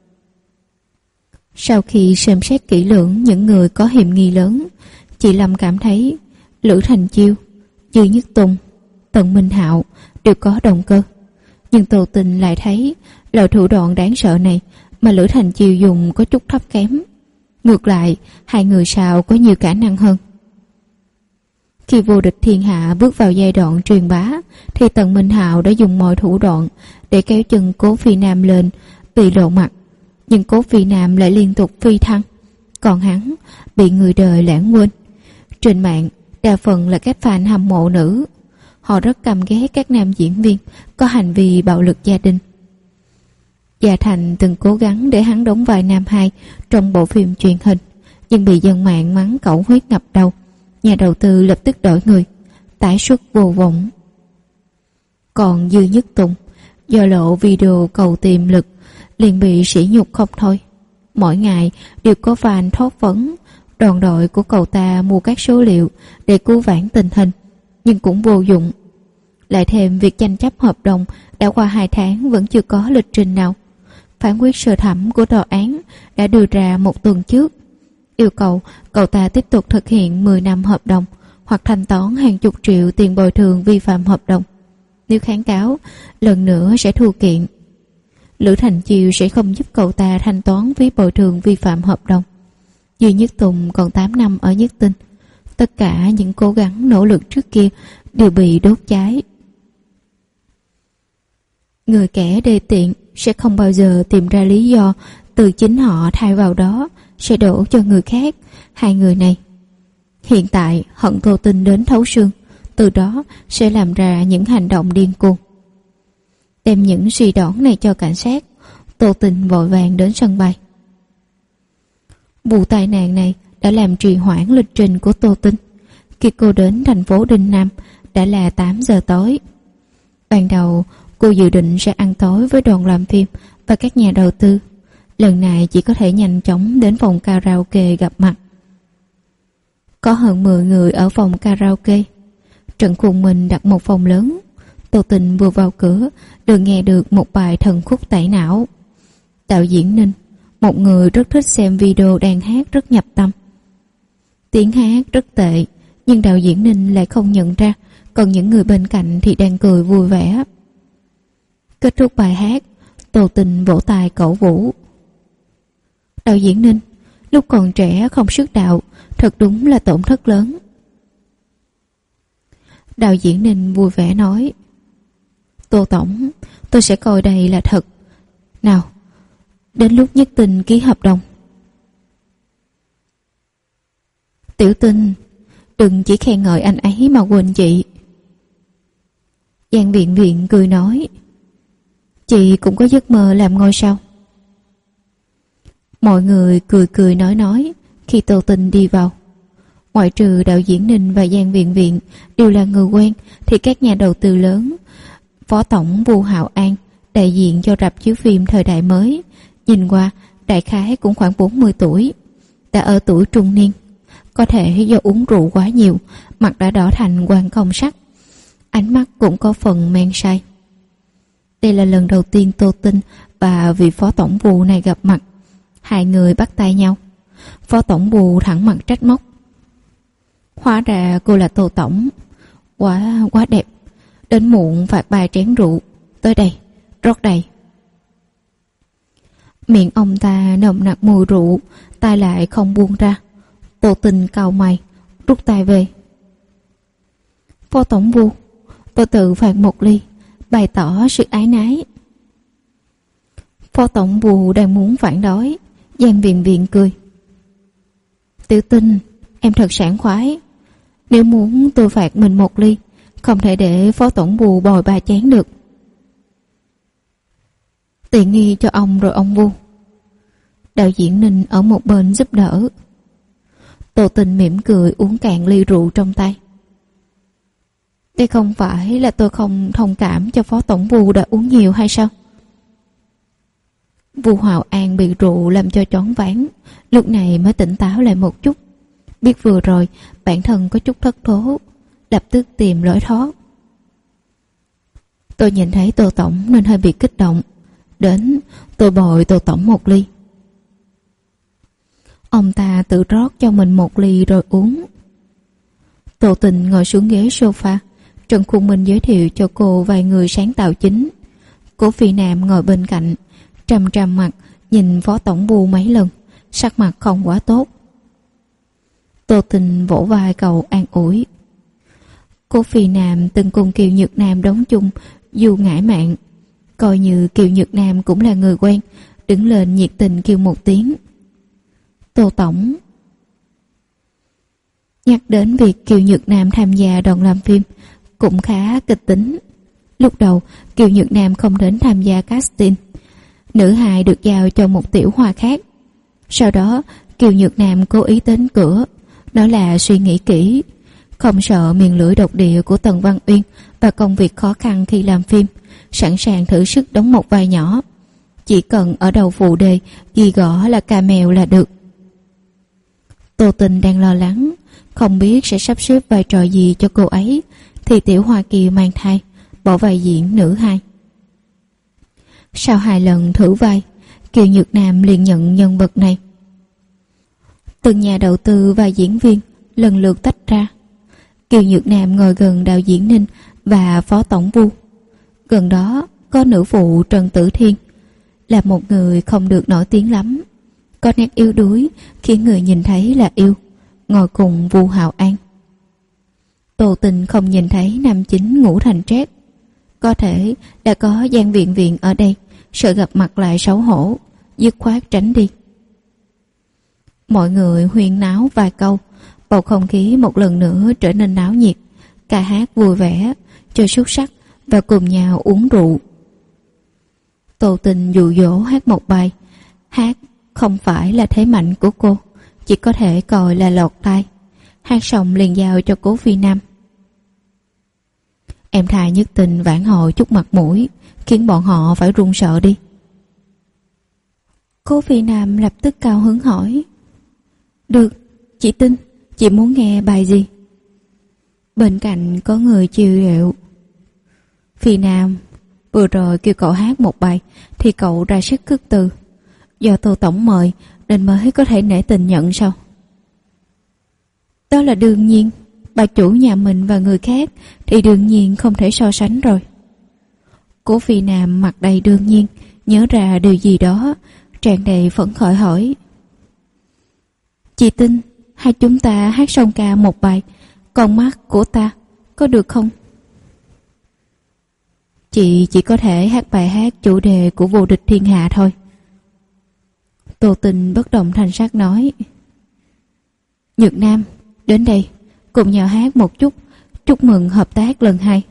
Speaker 2: Sau khi xem xét kỹ lưỡng những người có hiểm nghi lớn, chị Lâm cảm thấy Lữ Thành Chiêu, Dư Nhất Tùng, Tần Minh Hạo đều có động cơ. Nhưng Tô Tinh lại thấy loại thủ đoạn đáng sợ này mà Lữ Thành Chiêu dùng có chút thấp kém. Ngược lại, hai người sau có nhiều khả năng hơn. Khi vô địch thiên hạ bước vào giai đoạn truyền bá, thì Tần Minh Hạo đã dùng mọi thủ đoạn để kéo chân Cố Phi Nam lên bị lộ mặt. Nhưng Cố Phi Nam lại liên tục phi thăng, còn hắn bị người đời lãng quên. Trên mạng, đa phần là các fan hâm mộ nữ. Họ rất căm ghét các nam diễn viên có hành vi bạo lực gia đình. Gia Thành từng cố gắng để hắn đóng vai nam hai trong bộ phim truyền hình, nhưng bị dân mạng mắng cẩu huyết ngập đầu. Nhà đầu tư lập tức đổi người, tái xuất vô vọng. Còn Dư Nhất Tùng, do lộ video cầu tiềm lực, liền bị sỉ nhục không thôi. Mỗi ngày đều có fan thốt vấn đoàn đội của cậu ta mua các số liệu để cứu vãn tình hình, nhưng cũng vô dụng. Lại thêm việc tranh chấp hợp đồng đã qua 2 tháng vẫn chưa có lịch trình nào. Phán quyết sơ thẩm của tòa án đã đưa ra một tuần trước, yêu cầu cậu ta tiếp tục thực hiện 10 năm hợp đồng hoặc thanh toán hàng chục triệu tiền bồi thường vi phạm hợp đồng. Nếu kháng cáo, lần nữa sẽ thua kiện. Lữ Thành Chiêu sẽ không giúp cậu ta thanh toán phí bồi thường vi phạm hợp đồng. Dư Nhất Tùng còn 8 năm ở Nhất Tinh. Tất cả những cố gắng nỗ lực trước kia đều bị đốt cháy. Người kẻ đê tiện sẽ không bao giờ tìm ra lý do từ chính họ thay vào đó sẽ đổ cho người khác. Hai người này hiện tại hận Tô Tinh đến thấu xương, từ đó sẽ làm ra những hành động điên cuồng. Đem những suy đoán này cho cảnh sát, Tô Tinh vội vàng đến sân bay. Vụ tai nạn này đã làm trì hoãn lịch trình của Tô Tinh. Khi cô đến thành phố Đinh Nam đã là 8 giờ tối. Ban đầu cô dự định sẽ ăn tối với đoàn làm phim và các nhà đầu tư. Lần này chỉ có thể nhanh chóng đến phòng karaoke gặp mặt. Có hơn 10 người ở phòng karaoke. Trần Khung Minh đặt một phòng lớn. Tô Tinh vừa vào cửa được nghe được một bài thần khúc tẩy não. Đạo diễn Ninh, một người rất thích xem video đang hát, rất nhập tâm. Tiếng hát rất tệ, nhưng đạo diễn Ninh lại không nhận ra, còn những người bên cạnh thì đang cười vui vẻ. Kết thúc bài hát, Tô Tinh vỗ tay cổ vũ. Đạo diễn Ninh, lúc còn trẻ không sức đạo, thật đúng là tổn thất lớn. Đạo diễn Ninh vui vẻ nói, Tô Tổng, tôi sẽ coi đây là thật. Nào, đến lúc Nhất Tinh ký hợp đồng. Tiểu Tinh, đừng chỉ khen ngợi anh ấy mà quên chị. Giang Viện Viện cười nói, chị cũng có giấc mơ làm ngôi sao. Mọi người cười cười nói khi Tô Tinh đi vào. Ngoại trừ đạo diễn Ninh và Giang Viện Viện đều là người quen, thì các nhà đầu tư lớn, Phó Tổng Vu Hạo An, đại diện cho rạp chiếu phim Thời Đại Mới, nhìn qua đại khái cũng khoảng 40 tuổi, đã ở tuổi trung niên. Có thể do uống rượu quá nhiều, mặt đã đỏ thành quan công sắc, ánh mắt cũng có phần men say. Đây là lần đầu tiên Tô Tinh và vị Phó Tổng Vu này gặp mặt. Hai người bắt tay nhau. Phó Tổng Vu thẳng mặt trách móc, hóa ra cô là Tô Tổng, quá đẹp, đến muộn phạt 3 chén rượu, tới đây rót đầy. Miệng ông ta nồng nặc mùi rượu, tay lại không buông ra. Tô Tình cau mày, rút tay về. Phó tổng vu, tôi tự phạt một ly, bày tỏ sự ái nái. Phó tổng vu đang muốn phản đối, Giang Viện Viện cười. Tiểu Tinh, em thật sảng khoái. Nếu muốn tôi phạt mình một ly, không thể để phó tổng vu bồi 3 chén được. Tiện nghi cho ông rồi ông Vu. Đạo diễn Ninh ở một bên giúp đỡ. Tô Tình mỉm cười uống cạn ly rượu trong tay. Đây không phải là tôi không thông cảm cho phó tổng Vu đã uống nhiều hay sao? Vu Hạo An bị rượu làm cho choáng váng, lúc này mới tỉnh táo lại một chút. Biết vừa rồi bản thân có chút thất thố, lập tức tìm lối thoát. Tôi nhìn thấy Tô tổng nên hơi bị kích động, đến tôi bồi Tô tổng một ly. Ông ta tự rót cho mình một ly rồi uống. Tô Tình ngồi xuống ghế sofa, Trần Khuôn Minh giới thiệu cho cô vài người sáng tạo chính. Cố Phi Nam ngồi bên cạnh, trầm trầm mặt nhìn phó tổng Vu mấy lần, sắc mặt không quá tốt. Tô Tình vỗ vai cậu an ủi. Cố Phi Nam từng cùng Kiều Nhược Nam đóng chung dù ngải mạn, coi như Kiều Nhược Nam cũng là người quen, đứng lên nhiệt tình kêu một tiếng. Tô tổng. Nhắc đến việc Kiều Nhược Nam tham gia đoàn làm phim cũng khá kịch tính. Lúc đầu Kiều Nhược Nam không đến tham gia casting, nữ hài được giao cho một tiểu hoa khác. Sau đó Kiều Nhược Nam cố ý đến cửa, nói là suy nghĩ kỹ, không sợ miệng lưỡi độc địa của Tần Văn Uyên và công việc khó khăn khi làm phim, sẵn sàng thử sức đóng một vai nhỏ, chỉ cần ở đầu phụ đề ghi gõ là cameo là được. Tô Tình đang lo lắng, không biết sẽ sắp xếp vai trò gì cho cô ấy, thì tiểu Hoa Kỳ mang thai, bỏ vai diễn nữ hai. Sau 2 lần thử vai, Kiều Nhược Nam liền nhận nhân vật này. Từng nhà đầu tư và diễn viên lần lượt tách ra. Kiều Nhược Nam ngồi gần đạo diễn Ninh và phó tổng Vu. Gần đó có nữ phụ Trần Tử Thiên, là một người không được nổi tiếng lắm, có nét yếu đuối khiến người nhìn thấy là yêu, ngồi cùng Vu Hạo An. Tô Tình không nhìn thấy nam chính Ngũ Thành Trác, có thể đã có Giang Viện Viện ở đây, sợ gặp mặt lại xấu hổ, dứt khoát tránh đi. Mọi người huyên náo vài câu, bầu không khí một lần nữa trở nên náo nhiệt, ca hát vui vẻ, chơi xuất sắc và cùng nhau uống rượu. Tô Tình dụ dỗ hát một bài, hát không phải là thế mạnh của cô, chỉ có thể coi là lọt tai. Hát xong liền giao cho Cố Phi Nam. Em thà nhất tình vãn hồi chút mặt mũi, khiến bọn họ phải run sợ đi. Cố Phi Nam lập tức cao hứng hỏi. Được, chị tin, chị muốn nghe bài gì? Bên cạnh có người chiều điệu. Phi Nam, vừa rồi kêu cậu hát một bài thì cậu ra sức khước từ. Do Tô tổng mời nên mới có thể nể tình nhận sao? Đó là đương nhiên, bà chủ nhà mình và người khác thì đương nhiên không thể so sánh rồi. Cố Phi Nam mặt đầy đương nhiên, nhớ ra điều gì đó, tràn đầy phấn khởi hỏi. Chị tin, hai chúng ta hát song ca một bài, Con mắt của ta, có được không? Chị chỉ có thể hát bài hát chủ đề của Vô địch thiên hạ thôi. Tô Tình bất động thanh sắc nói. Nhược Nam, đến đây, cùng nhau hát một chút, chúc mừng hợp tác lần 2.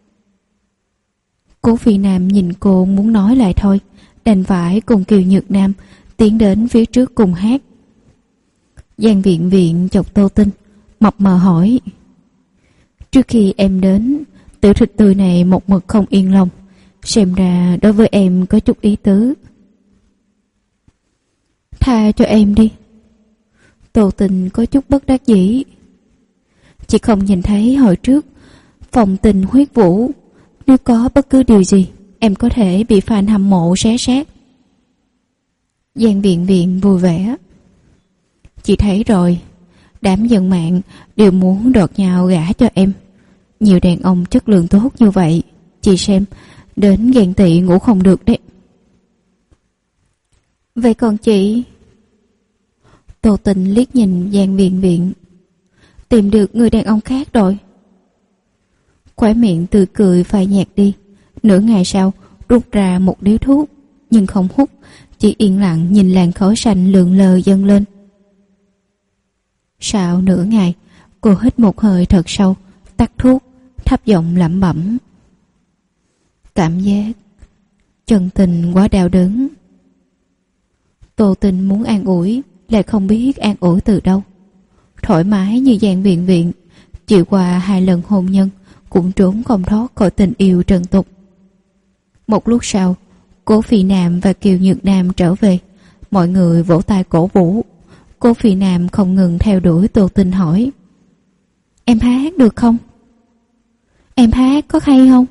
Speaker 2: Cố Phi Nam nhìn cô muốn nói lại thôi, đành phải cùng Kiều Nhược Nam tiến đến phía trước cùng hát. Giang Viện Viện chọc Tô Tình, mập mờ hỏi. Trước khi em đến, tiểu thịt tươi này một mực không yên lòng, xem ra đối với em có chút ý tứ. Tha cho em đi. Tô Tình có chút bất đắc dĩ. Chị không nhìn thấy hồi trước phòng tình huyết vũ, nếu có bất cứ điều gì em có thể bị fan hâm mộ xé xác. Giang Viện Viện vui vẻ. Chị thấy rồi, đám dân mạng đều muốn đọt nhau gả cho em. Nhiều đàn ông chất lượng tốt như vậy, chị xem, đến ghen tị ngủ không được đấy. Vậy còn chị? Tô Tình liếc nhìn Giang Viện Viện. Tìm được người đàn ông khác rồi. Khóe miệng tươi cười phai nhạt đi. Nửa ngày sau rút ra một điếu thuốc, nhưng không hút, chỉ yên lặng nhìn làn khói xanh lượn lờ dâng lên. Sau nửa ngày, cô hít một hơi thật sâu, tắt thuốc, thấp giọng lẩm bẩm. Cảm giác chân tình quá đau đớn. Tô Tình muốn an ủi, lại không biết an ủi từ đâu. Thoải mái như Giang Viện Viện, chịu qua 2 lần hôn nhân, cũng trốn không thoát khỏi tình yêu trần tục. Một lúc sau, Cố Phi Nam và Kiều Nhược Nam trở về, mọi người vỗ tay cổ vũ. Cố Phi Nam không ngừng theo đuổi Tô Tình hỏi: Em hát được không? Em hát có hay không?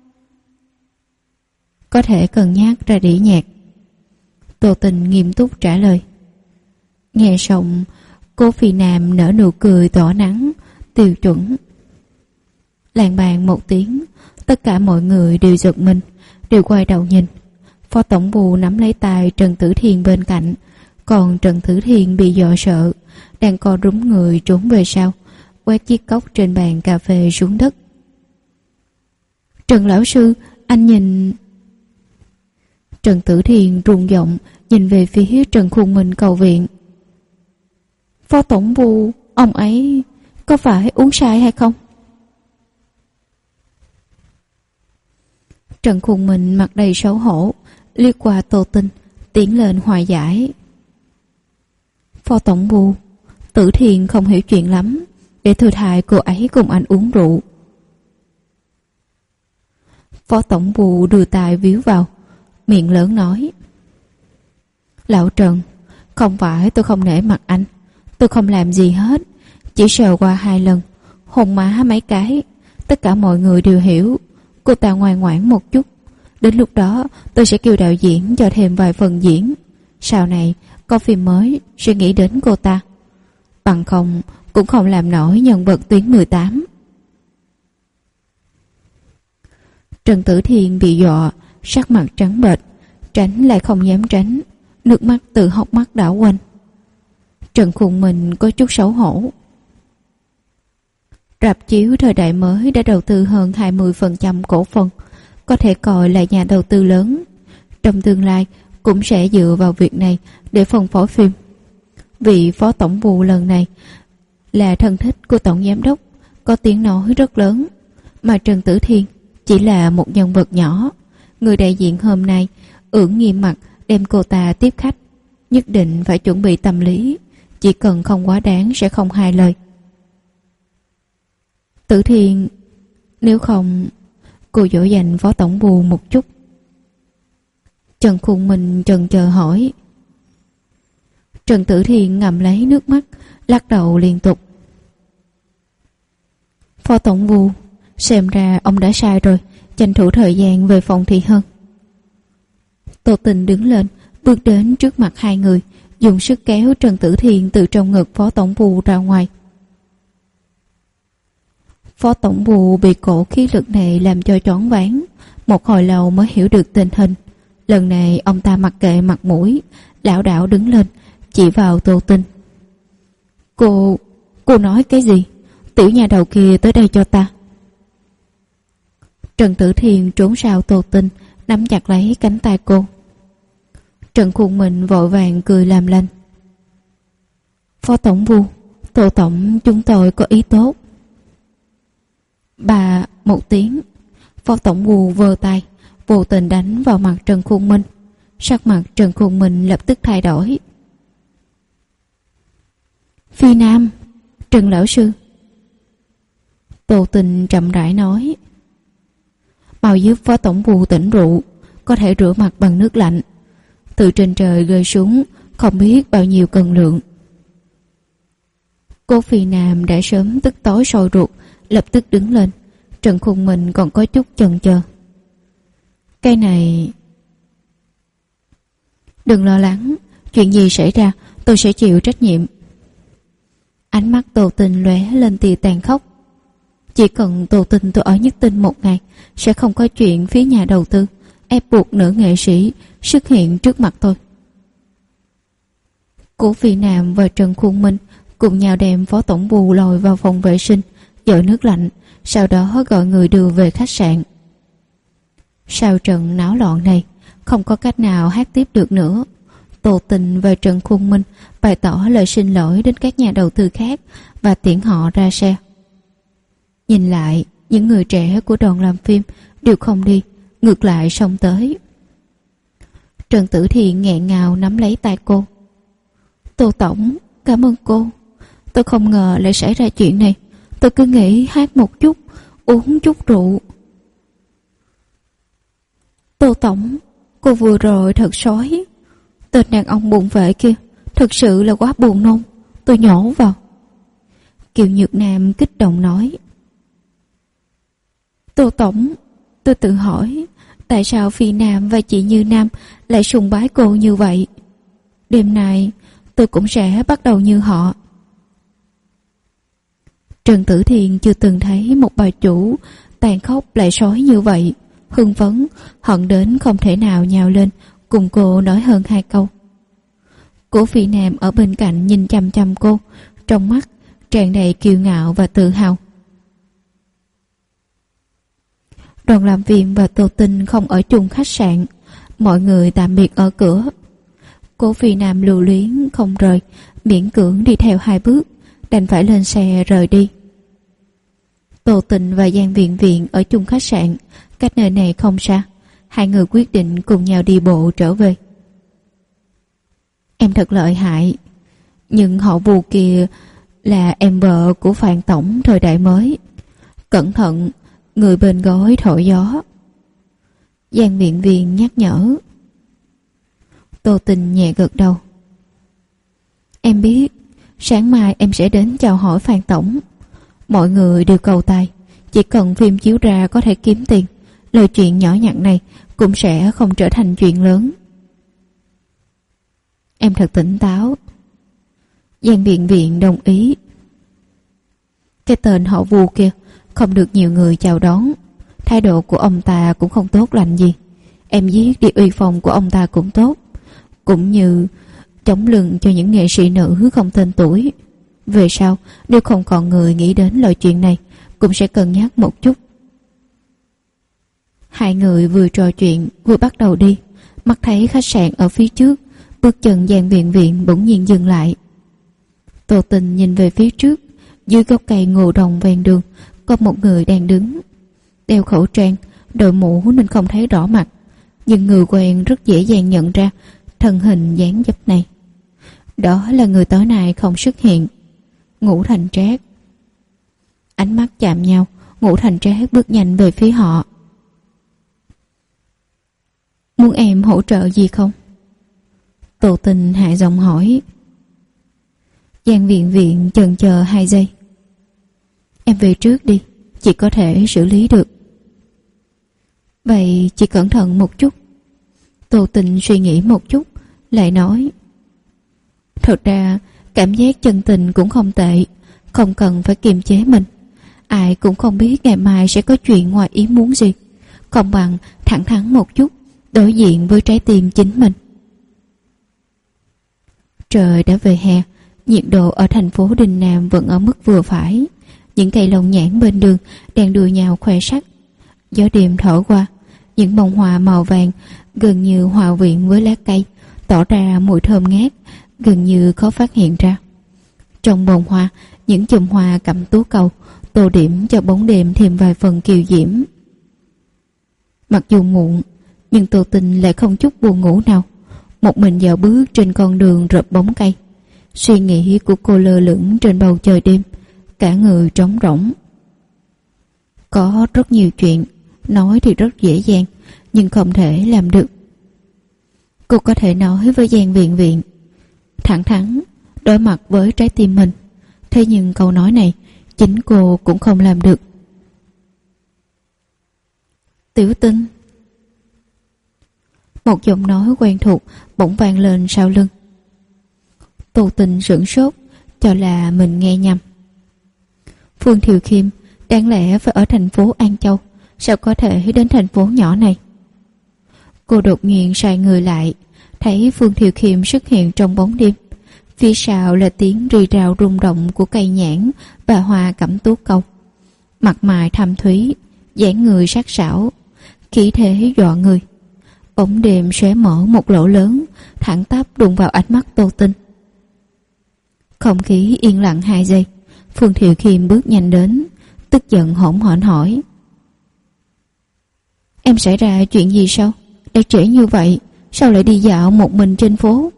Speaker 2: Có thể cân nhắc ra đĩa nhạc. Tô Tình nghiêm túc trả lời. Nghe xong, Cố Phi Nam nở nụ cười tỏa nắng, tiêu chuẩn. Làng bàn một tiếng, tất cả mọi người đều giật mình, đều quay đầu nhìn. Phó tổng bù nắm lấy tay Trần Tử Thiên bên cạnh, còn Trần Tử Thiên bị dọa sợ, đang co rúm người trốn về sau, quét chiếc cốc trên bàn cà phê xuống đất. Trần lão sư, anh nhìn... Trần Tử Thiên run giọng nhìn về phía Trần Khuôn Minh cầu viện. Phó tổng bù, ông ấy có phải uống sai hay không? Trần Khuôn Minh mặt đầy xấu hổ, liếc qua Tô Tình, tiến lên hòa giải. Phó tổng bù, Tử Thiên không hiểu chuyện lắm, để thừa thại cô ấy cùng anh uống rượu. Phó tổng bù đưa tay víu vào, miệng lớn nói: Lão Trần, không phải tôi không nể mặt anh, tôi không làm gì hết, chỉ sờ qua 2 lần, hôn má mấy cái, tất cả mọi người đều hiểu. Cô ta ngoan ngoãn một chút, đến lúc đó tôi sẽ kêu đạo diễn cho thêm vài phần diễn. Sau này có phim mới sẽ nghĩ đến cô ta, bằng không cũng không làm nổi nhân vật tuyến 18. Trần Tử Thiên bị dọa, sắc mặt trắng bệch, tránh lại không dám tránh, nước mắt từ hốc mắt đảo quanh. Trần Khuôn Minh có chút xấu hổ. Rạp chiếu thời đại mới đã đầu tư hơn 20% cổ phần, có thể coi là nhà đầu tư lớn. Trong tương lai cũng sẽ dựa vào việc này để phân phối phim. Vị phó tổng vụ lần này là thân thích của tổng giám đốc, có tiếng nói rất lớn, mà Trần Tử Thiên chỉ là một nhân vật nhỏ. Người đại diện hôm nay ưỡn nghiêm mặt đem cô ta tiếp khách, nhất định phải chuẩn bị tâm lý, chỉ cần không quá đáng sẽ không hai lời. Tử Thiên, nếu không, cô dỗ dành phó tổng bù một chút. Trần Khuôn Minh chần chờ hỏi. Trần Tử Thiên ngậm lấy nước mắt, lắc đầu liên tục. Phó tổng bù, xem ra ông đã sai rồi, tranh thủ thời gian về phòng thị hơn. Tô Tình đứng lên, bước đến trước mặt hai người, dùng sức kéo Trần Tử Thiên từ trong ngực phó tổng bù ra ngoài. Phó tổng bù bị cổ khí lực này làm cho choáng váng, một hồi lâu mới hiểu được tình hình. Lần này ông ta mặc kệ mặt mũi, lảo đảo đứng lên, chỉ vào Tô Tình. Cô nói cái gì? Tiểu nhà đầu kia tới đây cho ta. Trần Tử Thiên trốn sau Tô Tình, nắm chặt lấy cánh tay cô. Trần Khuôn Minh vội vàng cười làm lành. Phó tổng bù, Tô tổng chúng tôi có ý tốt. Bà một tiếng, phó tổng bù vơ tay, vô tình đánh vào mặt Trần Khuôn Minh. Sắc mặt Trần Khuôn Minh lập tức thay đổi. Phi Nam, Trần lão sư. Tô Tình chậm rãi nói. Mau giúp phó tổng bù tỉnh rượu, có thể rửa mặt bằng nước lạnh. Từ trên trời rơi xuống, không biết bao nhiêu cân lượng. Cô Phi Nam đã sớm tức tối sôi ruột, lập tức đứng lên. Trần Khuôn Minh còn có chút chần chờ. Cái này... Đừng lo lắng, chuyện gì xảy ra tôi sẽ chịu trách nhiệm. Ánh mắt Tô Tình lóe lên tia tàn khốc. Chỉ cần Tô Tình tôi ở Nhất Tinh một ngày, sẽ không có chuyện phía nhà đầu tư ép buộc nữ nghệ sĩ xuất hiện trước mặt tôi. Cố Phi Nam và Trần Khuôn Minh cùng nhau đem Phó Tổng Bù lòi vào phòng vệ sinh, dội nước lạnh, sau đó gọi người đưa về khách sạn. Sau trận náo loạn này, không có cách nào hát tiếp được nữa. Tô Tình và Trần Khuôn Minh bày tỏ lời xin lỗi đến các nhà đầu tư khác và tiễn họ ra xe. Nhìn lại, những người trẻ của đoàn làm phim đều không đi, ngược lại xông tới. Trần Tử Thiện nghẹn ngào nắm lấy tay cô. Tô Tổng, cảm ơn cô. Tôi không ngờ lại xảy ra chuyện này. Tôi cứ nghĩ hát một chút, uống chút rượu. Tô Tổng, cô vừa rồi thật sói. Tên đàn ông bụng vệ kia thật sự là quá buồn nôn. Tôi nhổ vào. Kiều Nhược Nam kích động nói. Tô Tổng, tôi tự hỏi tại sao Phi Nam và chị Như Nam lại sùng bái cô như vậy. Đêm nay tôi cũng sẽ bắt đầu như họ. Trần Tử Thiện chưa từng thấy một bà chủ tàn khốc lại sói như vậy. Hưng phấn, hận đến không thể nào nhào lên cùng cô nói hơn hai câu. Cố Phi Nam ở bên cạnh nhìn chăm chăm cô, trong mắt tràn đầy kiêu ngạo và tự hào. Đoàn làm phim và Tô Tinh không ở chung khách sạn, mọi người tạm biệt ở cửa. Cố Phi Nam lưu luyến không rời, miễn cưỡng đi theo hai bước, đành phải lên xe rời đi. Tô Tình và Giang Viện Viện ở chung khách sạn, cách nơi này không xa. Hai người quyết định cùng nhau đi bộ trở về. Em thật lợi hại, nhưng họ Vu kia là em vợ của Phan Tổng thời đại mới. Cẩn thận, người bên gối thổi gió. Giang Viện Viện nhắc nhở. Tô Tình nhẹ gật đầu. Em biết, sáng mai em sẽ đến chào hỏi Phan Tổng. Mọi người đều cầu tài, chỉ cần phim chiếu ra có thể kiếm tiền, lời chuyện nhỏ nhặt này cũng sẽ không trở thành chuyện lớn. Em thật tỉnh táo. Giang Viện Viện đồng ý. Cái tên họ Vu kia không được nhiều người chào đón, thái độ của ông ta cũng không tốt lành gì. Em viết đi uy phong của ông ta cũng tốt, cũng như chống lưng cho những nghệ sĩ nữ không tên tuổi. Về sau nếu không còn người nghĩ đến lời chuyện này, cũng sẽ cân nhắc một chút. Hai người vừa trò chuyện vừa bắt đầu đi, mắt thấy khách sạn ở phía trước, bước chân Giang Viện Viện bỗng nhiên dừng lại. Tô Tình nhìn về phía trước, dưới gốc cây ngô đồng ven đường có một người đang đứng, đeo khẩu trang, đội mũ nên không thấy rõ mặt, nhưng người quen rất dễ dàng nhận ra thân hình dáng dấp này. Đó là người tối nay không xuất hiện, Ngũ Thành Trác. Ánh mắt chạm nhau, Ngũ Thành Trác bước nhanh về phía họ. Muốn em hỗ trợ gì không? Tô Tình hạ giọng hỏi. Giang Viện Viện chần chờ 2 giây. Em về trước đi, chị có thể xử lý được. Vậy chị cẩn thận một chút. Tô Tình suy nghĩ một chút, lại nói. Thật ra cảm giác chân tình cũng không tệ, không cần phải kiềm chế mình. Ai cũng không biết ngày mai sẽ có chuyện ngoài ý muốn gì, không bằng thẳng thắn một chút, đối diện với trái tim chính mình. Trời đã về hè, nhiệt độ ở thành phố Đình Nam vẫn ở mức vừa phải. Những cây lồng nhãn bên đường đang đua nhau khoe sắc. Gió đêm thổi qua, những bông hoa màu vàng gần như hòa quyện với lá cây, tỏ ra mùi thơm ngát, gần như khó phát hiện ra. Trong bồn hoa, những chùm hoa cẩm tú cầu tô điểm cho bóng đêm thêm vài phần kiều diễm. Mặc dù muộn, nhưng Tô Tình lại không chút buồn ngủ nào, một mình dạo bước trên con đường rợp bóng cây. Suy nghĩ của cô lơ lửng trên bầu trời đêm, cả người trống rỗng. Có rất nhiều chuyện, nói thì rất dễ dàng, nhưng không thể làm được. Cô có thể nói với Giang Viện Viện, thẳng thắn, đối mặt với trái tim mình. Thế nhưng câu nói này, chính cô cũng không làm được. Tiểu Tinh. Một giọng nói quen thuộc bỗng vang lên sau lưng. Tô Tình sửng sốt, cho là mình nghe nhầm. Phương Thiều Khiêm đáng lẽ phải ở thành phố An Châu, sao có thể đến thành phố nhỏ này? Cô đột nhiên xoay người lại, thấy Phương Thiều Khiêm xuất hiện trong bóng đêm. Phía sau là tiếng rì rào rung động của cây nhãn và hoa cẩm tú câu. Mặt mày thâm thúy, dáng người sắc sảo, khí thế dọa người. Bóng đêm xóe mở một lỗ lớn, thẳng tắp đụng vào ánh mắt Tô Tinh. Không khí yên lặng 2 giây, Phương Thiệu Khiêm bước nhanh đến, tức giận hỗn hển hỏi: Em xảy ra chuyện gì sao? Đã trễ như vậy, sao lại đi dạo một mình trên phố?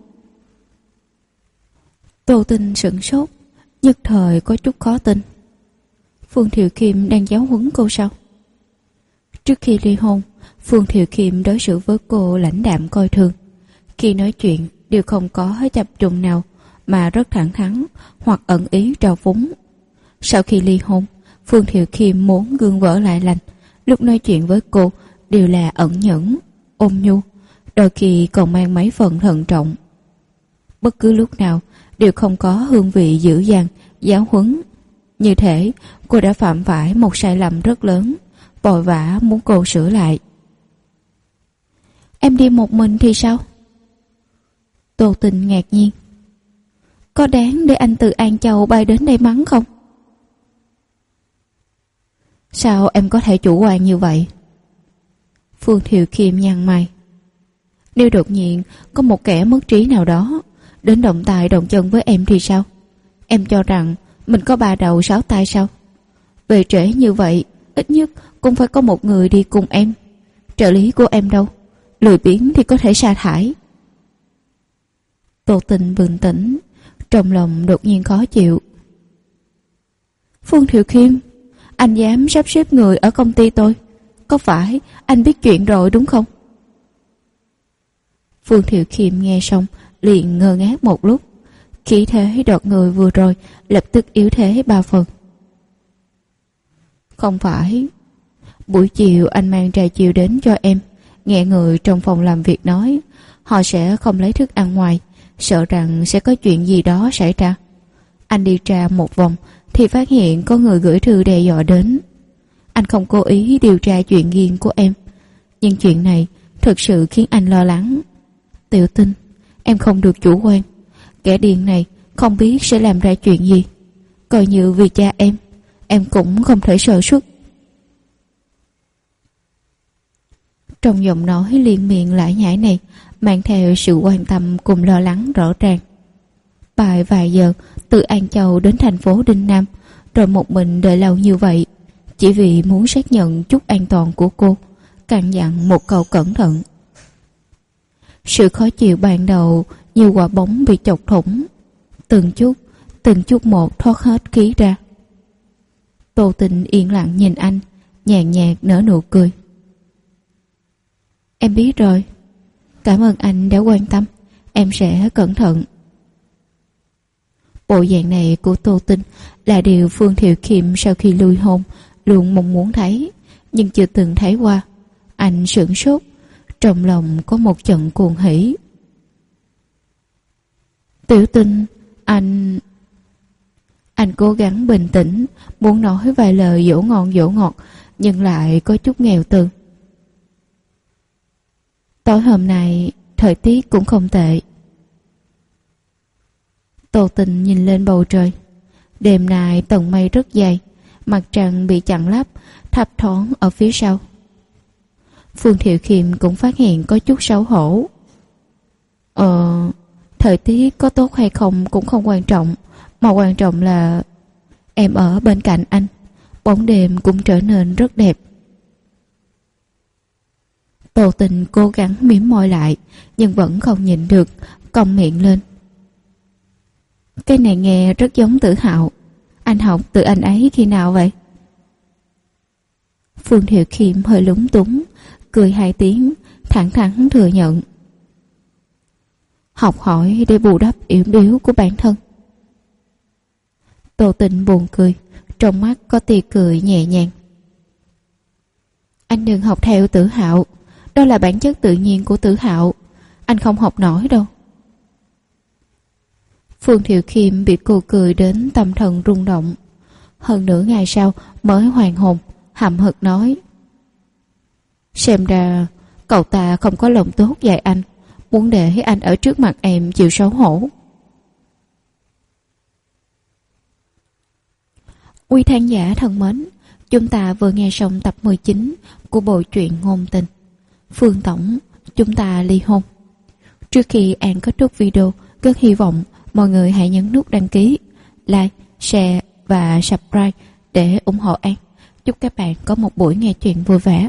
Speaker 2: Tô Tinh sửng sốt, nhất thời có chút khó tin. Phương Thiệu Khiêm đang giáo huấn cô sao? Trước khi ly hôn, Phương Thiệu Khiêm đối xử với cô lãnh đạm coi thường. Khi nói chuyện đều không có chập trùng nào, mà rất thẳng thắn hoặc ẩn ý trào phúng. Sau khi ly hôn, Phương Thiệu Khiêm muốn gương vỡ lại lành. Lúc nói chuyện với cô đều là ẩn nhẫn, ôn nhu, đôi khi còn mang mấy phần thận trọng. Bất cứ lúc nào đều không có hương vị dữ dằn, giáo huấn. Như thể cô đã phạm phải một sai lầm rất lớn, vội vã muốn cô sửa lại. Em đi một mình thì sao? Tô Tinh ngạc nhiên. Có đáng để anh từ An Châu bay đến đây mắng không? Sao em có thể chủ quan như vậy? Phương Thiệu Khiêm nhăn mày. Nếu đột nhiên có một kẻ mất trí nào đó đến động tay động chân với em thì sao? Em cho rằng mình có 3 đầu 6 tay sao? Về trễ như vậy, ít nhất cũng phải có một người đi cùng em. Trợ lý của em đâu? Lười biếng thì có thể sa thải. Tô Tinh bình tĩnh, trong lòng đột nhiên khó chịu. Phương Thiệu Khiêm, anh dám sắp xếp người ở công ty tôi, có phải anh biết chuyện rồi đúng không? Phương Thiệu Khiêm nghe xong liền ngơ ngác một lúc. Khí thế đọt người vừa rồi lập tức yếu thế 3 phần. Không phải. Buổi chiều anh mang trà chiều đến cho em. Nghe người trong phòng làm việc nói họ sẽ không lấy thức ăn ngoài, sợ rằng sẽ có chuyện gì đó xảy ra. Anh đi tra một vòng thì phát hiện có người gửi thư đe dọa đến. Anh không cố ý điều tra chuyện riêng của em, nhưng chuyện này thực sự khiến anh lo lắng. Tiểu Tinh, em không được chủ quan. Kẻ điên này không biết sẽ làm ra chuyện gì. Coi như vì cha em cũng không thể sơ suất. Trong giọng nói liên miệng lải nhải này mang theo sự quan tâm cùng lo lắng rõ ràng. Bài vài giờ từ An Châu đến thành phố Đinh Nam, rồi một mình đợi lâu như vậy, chỉ vì muốn xác nhận chút an toàn của cô, căn dặn một câu cẩn thận. Sự khó chịu ban đầu như quả bóng bị chọc thủng, từng chút một thoát hết khí ra. Tô Tinh yên lặng nhìn anh, nhàn nhạt nở nụ cười. Em biết rồi, cảm ơn anh đã quan tâm, em sẽ cẩn thận. Bộ dạng này của Tô Tinh là điều Phương Thiệu Khiêm sau khi ly hôn luôn mong muốn thấy, nhưng chưa từng thấy qua. Anh sửng sốt, trong lòng có một trận cuồng hỉ. Tiểu Tinh, anh cố gắng bình tĩnh, muốn nói vài lời dỗ ngọt, nhưng lại có chút nghèo từ. Tối hôm nay thời tiết cũng không tệ. Tô Tinh nhìn lên bầu trời. Đêm nay tầng mây rất dày, mặt trăng bị chặn lấp, thấp thoáng ở phía sau. Phương Thiệu Khiêm cũng phát hiện có chút xấu hổ. Thời tiết có tốt hay không cũng không quan trọng, mà quan trọng là em ở bên cạnh anh, bóng đêm cũng trở nên rất đẹp. Tô Tình cố gắng mím môi lại, nhưng vẫn không nhịn được, cong miệng lên. Cái này nghe rất giống Tử Hạo. Anh học từ anh ấy khi nào vậy? Phương Thiệu Khiêm hơi lúng túng, cười 2 tiếng, thẳng thắn thừa nhận. Học hỏi để bù đắp yếu đuối của bản thân. Tô Tình buồn cười, trong mắt có tia cười nhẹ nhàng. Anh đừng học theo Tử Hạo, đó là bản chất tự nhiên của Tử Hạo, anh không học nổi đâu. Phương Thiệu Khiêm bị cô cười đến tâm thần rung động. Hơn nửa ngày sau mới hoàn hồn, hậm hực nói. Xem ra cậu ta không có lòng tốt dạy anh, muốn để anh ở trước mặt em chịu xấu hổ. Quý khán giả thân mến, chúng ta vừa nghe xong tập 19 của bộ truyện ngôn tình Phương Tổng, chúng ta ly hôn. Trước khi An kết thúc video, rất hy vọng mọi người hãy nhấn nút đăng ký, like, share và subscribe để ủng hộ An. Chúc các bạn có một buổi nghe truyện vui vẻ.